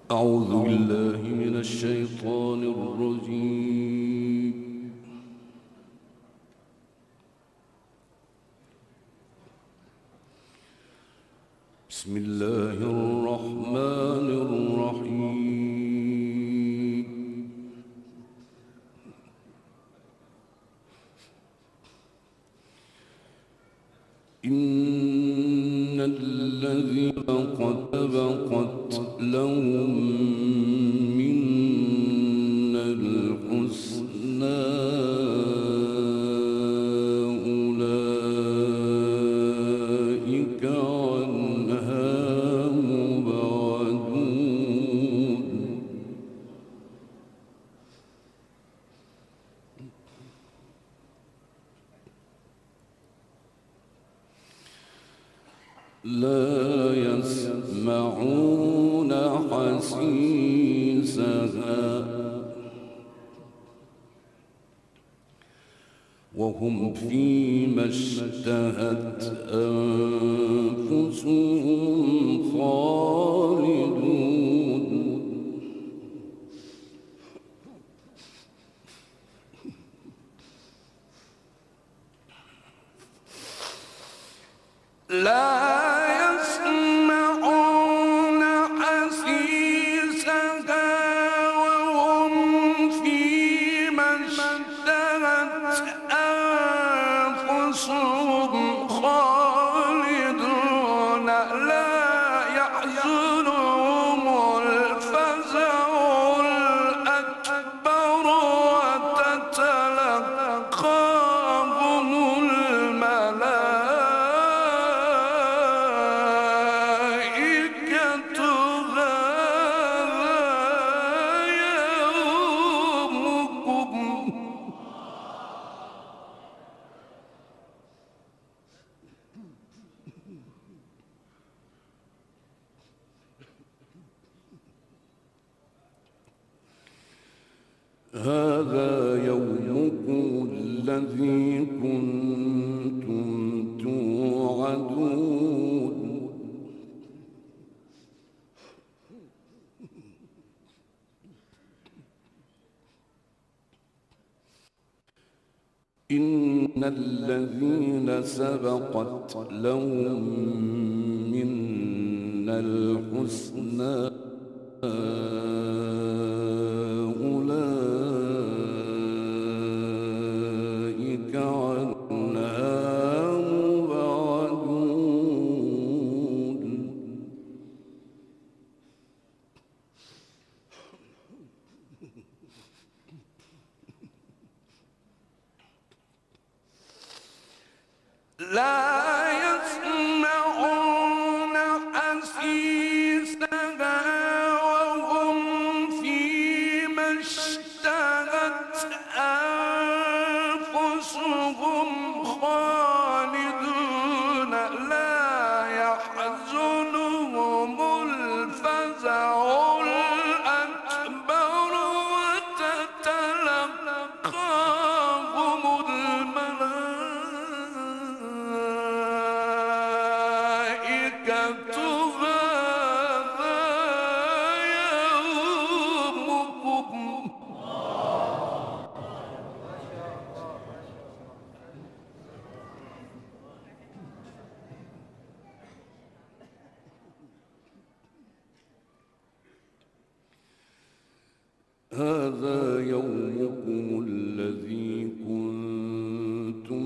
أعوذ بالله من الشيطان الرجيم. بسم الله الرحمن الرحيم. إن الذين قد سبقت لهم منا الحسنى أولئك عنها مبعدون. لا يسمعون حسيسها وهم فيما اشتهت أنفسهم خالدون. لا هذا يومكم الذي كنتم توعدون. إن الذين سبقت لهم منا الحسنى أولئك عنها مبعدون. لا يسمعون حسيسها وهم فيما اشتهت أنفسهم خالدون. لا يحزنهم الفزع الأكبر وتتلقاهم الملائكة هذا يومكم. هذا يومكم الذي كنتم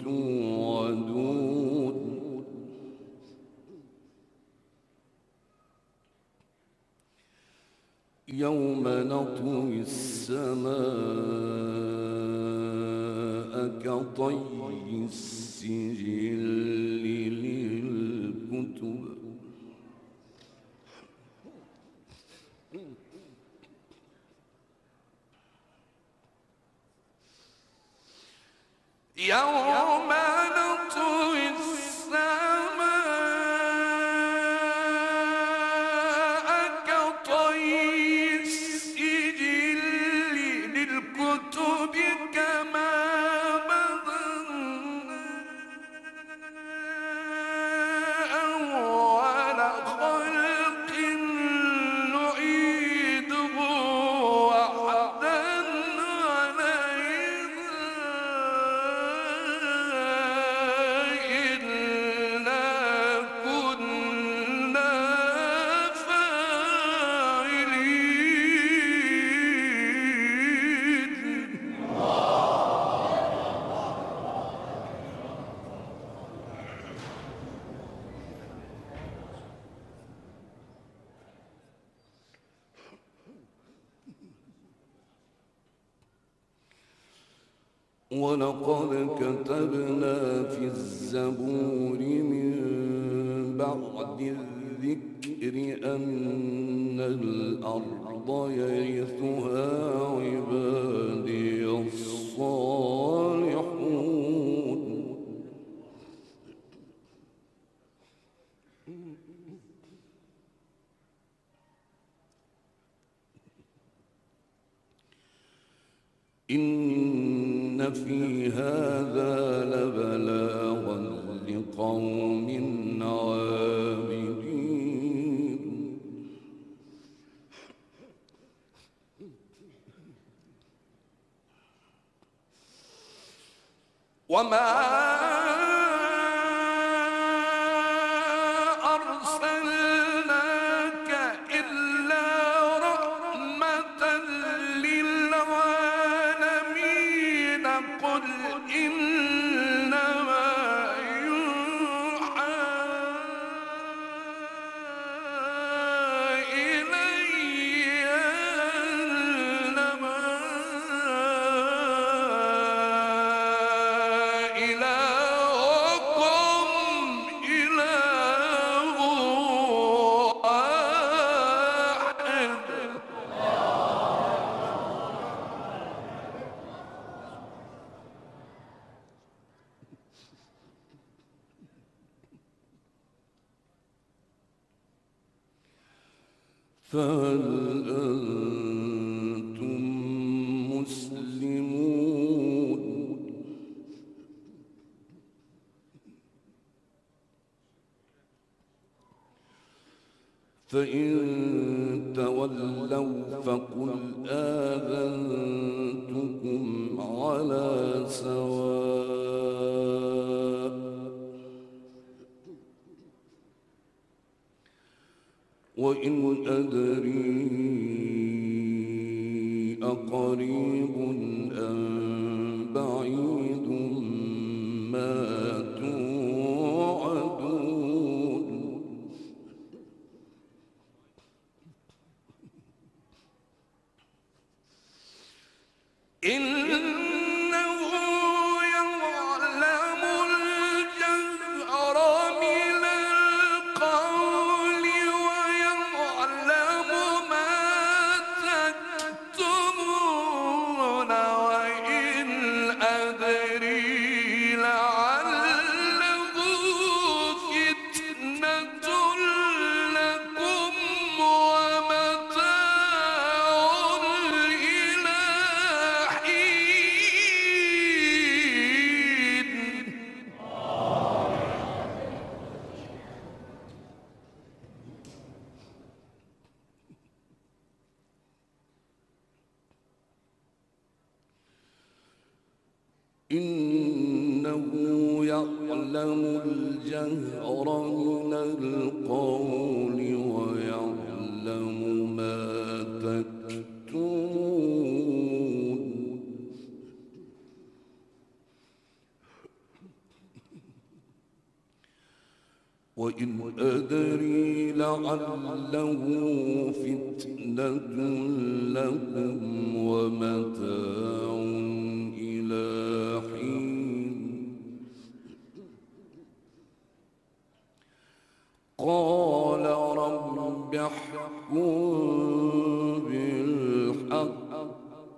توعدون. يوم نطوي السماء كطي السجل للكتب. يوم نطوي السماء كطي السجل للكتب كما بدأنا أول خلق نعيد ولقد كتبنا في الزبور من بعد الذكر أن الأرض يرثها عبادي الصالحون إن في هذا لبلاغا لقوم عابدين وما أرسلناك إلا رحمة للعالمين قل إنما يوحى إلي أنما إلهكم إله واحد فهل أنتم مسلمون فإن تولوا فقل آذنتكم على سواء وإن أدري أقريب أم بعيد ما توعدون إنه يعلم الجهر من القول ويعلم ما تكتمون وإن أدري لعله فتنة لكم ومتاع إلى حين إنه يعلم الجهر من القول ويعلم ما تكتمون وإن أدري لعله فتنة لكم ومتاع إلى حين قال رب احكم بالحق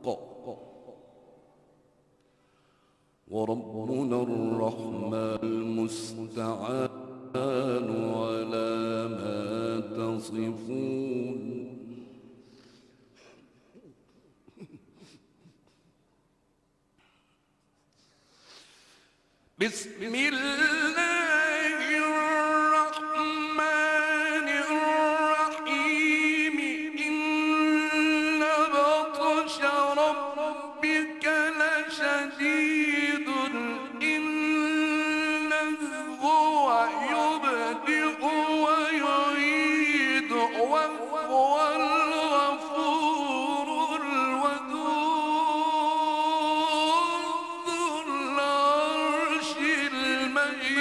وربنا الرحمن المستعان على ما تصفون بسم الله الرحمن الرحيم إن بطش ربك لشديد إنه هو يبدئ ويعيد وهو الغفور الودود ذو العرش المجيد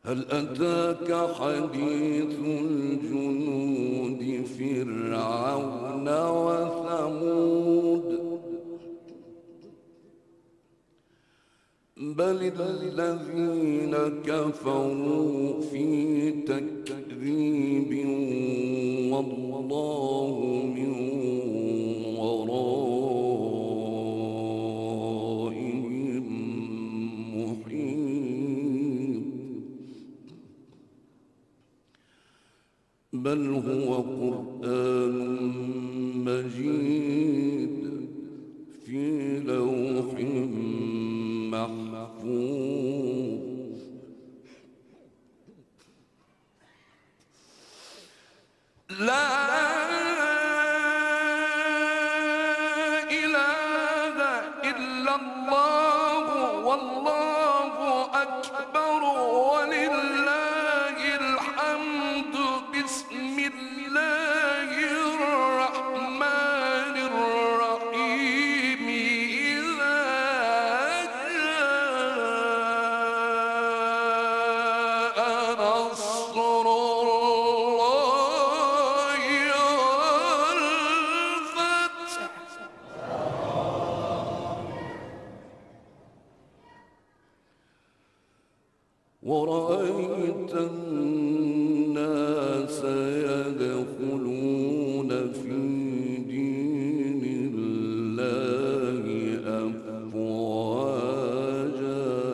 هل أتاك حديث الجنود فرعون وثمود بل الذين كفروا في تكذيب والله من ورائهم محيط بل هو قرآن مجيد في لوح محفوظ لا إله إلا الله والله أكبر ولله الحمد بسم الله الرحمن الرحيم إذا جاء نصر الله والفتح ورأيت الناس يدخلون في دين الله أفواجا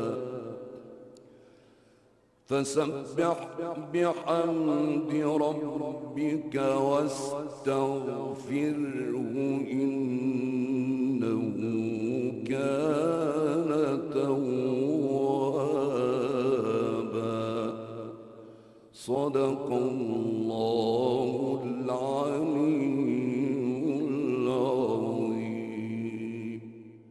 فسبح بحمد ربك واستغفره إنه كان توابا صدق الله